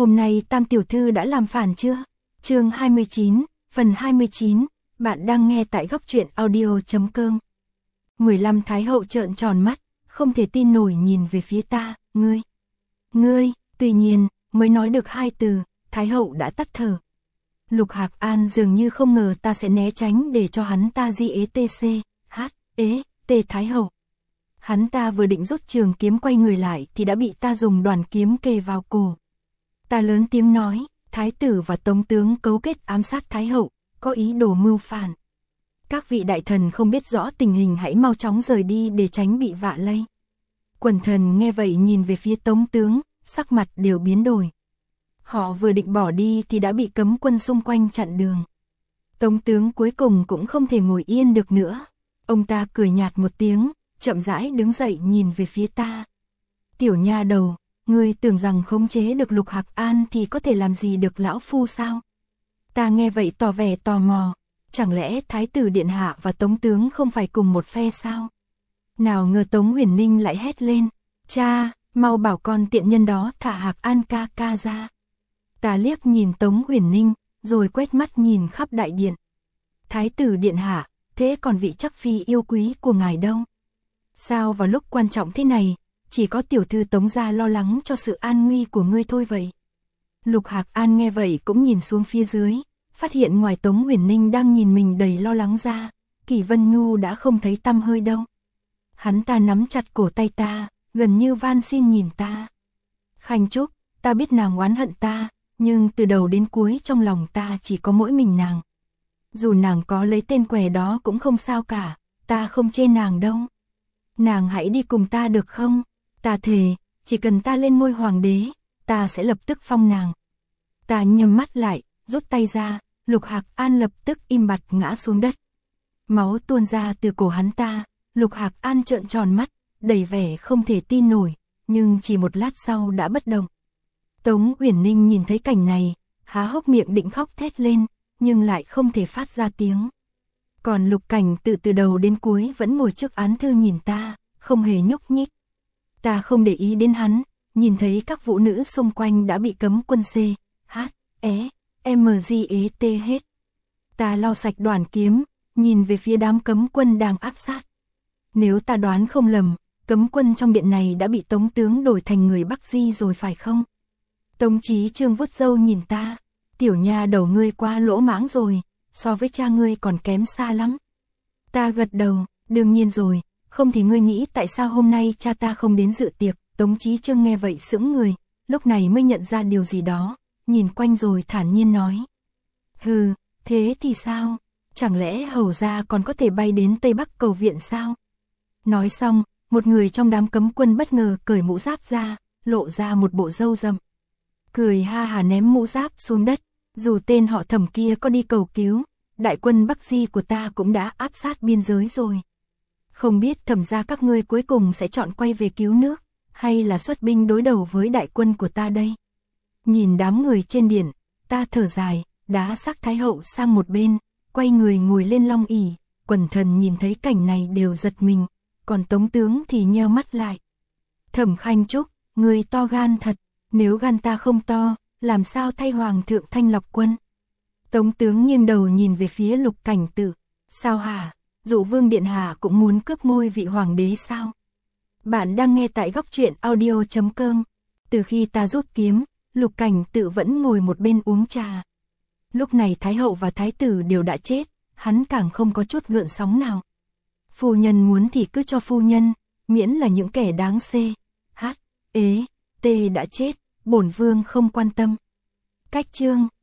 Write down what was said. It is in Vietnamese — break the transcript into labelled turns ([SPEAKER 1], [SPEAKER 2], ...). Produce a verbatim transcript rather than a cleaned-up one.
[SPEAKER 1] Hôm nay Tam tiểu thư đã làm phản chưa? Chương hai mươi chín, phần hai mươi chín, bạn đang nghe tại góc truyện audio chấm com. mười lăm Thái hậu trợn tròn mắt, không thể tin nổi nhìn về phía ta, ngươi, ngươi, tuy nhiên, mới nói được hai từ, Thái hậu đã tắt thở. Lục Hạc An dường như không ngờ ta sẽ né tránh để cho hắn ta di ế tê xê, hát, ế, tê Thái hậu. Hắn ta vừa định rút trường kiếm quay người lại thì đã bị ta dùng đoàn kiếm kề vào cổ. Ta lớn tiếng nói, Thái tử và Tống tướng cấu kết ám sát Thái hậu, có ý đồ mưu phản. Các vị đại thần không biết rõ tình hình hãy mau chóng rời đi để tránh bị vạ lây. Quần thần nghe vậy nhìn về phía Tống tướng, sắc mặt đều biến đổi. Họ vừa định bỏ đi thì đã bị cấm quân xung quanh chặn đường. Tống tướng cuối cùng cũng không thể ngồi yên được nữa. Ông ta cười nhạt một tiếng, chậm rãi đứng dậy nhìn về phía ta. Tiểu nha đầu, ngươi tưởng rằng khống chế được Lục Hạc An thì có thể làm gì được lão phu sao? Ta nghe vậy tỏ vẻ tò mò, chẳng lẽ Thái tử điện hạ và Tống tướng không phải cùng một phe sao? Nào ngờ Tống Huyền Ninh lại hét lên, cha, mau bảo con tiện nhân đó thả Hạc An ca ca ra. Ta liếc nhìn Tống Huyền Ninh, rồi quét mắt nhìn khắp đại điện. Thái tử điện hạ, thế còn vị chắc phi yêu quý của ngài đâu? Sao vào lúc quan trọng thế này, chỉ có tiểu thư Tống gia lo lắng cho sự an nguy của ngươi thôi vậy? Lục Hạc An nghe vậy cũng nhìn xuống phía dưới, phát hiện ngoài Tống Huyền Ninh đang nhìn mình đầy lo lắng ra, Kỷ Vân Nhu đã không thấy tăm hơi đâu. Hắn ta nắm chặt cổ tay ta, gần như van xin nhìn ta. Khanh Trúc, ta biết nàng oán hận ta, nhưng từ đầu đến cuối trong lòng ta chỉ có mỗi mình nàng. Dù nàng có lấy tên què đó cũng không sao cả, ta không chê nàng đâu. Nàng hãy đi cùng ta được không? Ta thề, chỉ cần ta lên ngôi hoàng đế, ta sẽ lập tức phong nàng. Ta nhắm mắt lại, rút tay ra, Lục Hạc An lập tức im bặt ngã xuống đất. Máu tuôn ra từ cổ hắn ta, Lục Hạc An trợn tròn mắt, đầy vẻ không thể tin nổi, nhưng chỉ một lát sau đã bất động. Tống Uyển Ninh nhìn thấy cảnh này, há hốc miệng định khóc thét lên, nhưng lại không thể phát ra tiếng. Còn Lục Cảnh từ từ đầu đến cuối vẫn ngồi trước án thư nhìn ta, không hề nhúc nhích. Ta không để ý đến hắn, nhìn thấy các vũ nữ xung quanh đã bị cấm quân C, H, E, M, G, E, T hết. Ta lau sạch đoàn kiếm, nhìn về phía đám cấm quân đang áp sát. Nếu ta đoán không lầm, cấm quân trong điện này đã bị Tống tướng đổi thành người Bắc Di rồi phải không? Tống Chí Trương vuốt râu nhìn ta, tiểu nha đầu ngươi quá lỗ mãng rồi, so với cha ngươi còn kém xa lắm. Ta gật đầu, đương nhiên rồi, không thì ngươi nghĩ tại sao hôm nay cha ta không đến dự tiệc? Tống Chí Trương nghe vậy sững người, lúc này mới nhận ra điều gì đó, nhìn quanh rồi thản nhiên nói. Hừ, thế thì sao? Chẳng lẽ hầu gia còn có thể bay đến Tây Bắc cầu viện sao? Nói xong, một người trong đám cấm quân bất ngờ cởi mũ giáp ra, lộ ra một bộ râu rậm. Cười ha hà ném mũ giáp xuống đất, dù tên họ Thẩm kia có đi cầu cứu, đại quân Bắc Di của ta cũng đã áp sát biên giới rồi. Không biết Thẩm gia các ngươi cuối cùng sẽ chọn quay về cứu nước, hay là xuất binh đối đầu với đại quân của ta đây? Nhìn đám người trên điện, ta thở dài, đá xác Thái hậu sang một bên, quay người ngồi lên long ỷ. Quần thần nhìn thấy cảnh này đều giật mình, còn Tống tướng thì nheo mắt lại. Thẩm Khanh Trúc, người to gan thật, nếu gan ta không to, làm sao thay hoàng thượng thanh lọc quân? Tống tướng nghiêng đầu nhìn về phía Lục Cảnh Tự, sao hả? Dụ vương điện hạ cũng muốn cướp ngôi vị hoàng đế sao? Bạn đang nghe tại góc truyện audio chấm com. Từ khi ta rút kiếm, Lục Cảnh Tự vẫn ngồi một bên uống trà. Lúc này Thái hậu và Thái tử đều đã chết, hắn càng không có chút gợn sóng nào. Phu nhân muốn thì cứ cho phu nhân, miễn là những kẻ đáng C, H, E, T đã chết, bổn vương không quan tâm. Cách chương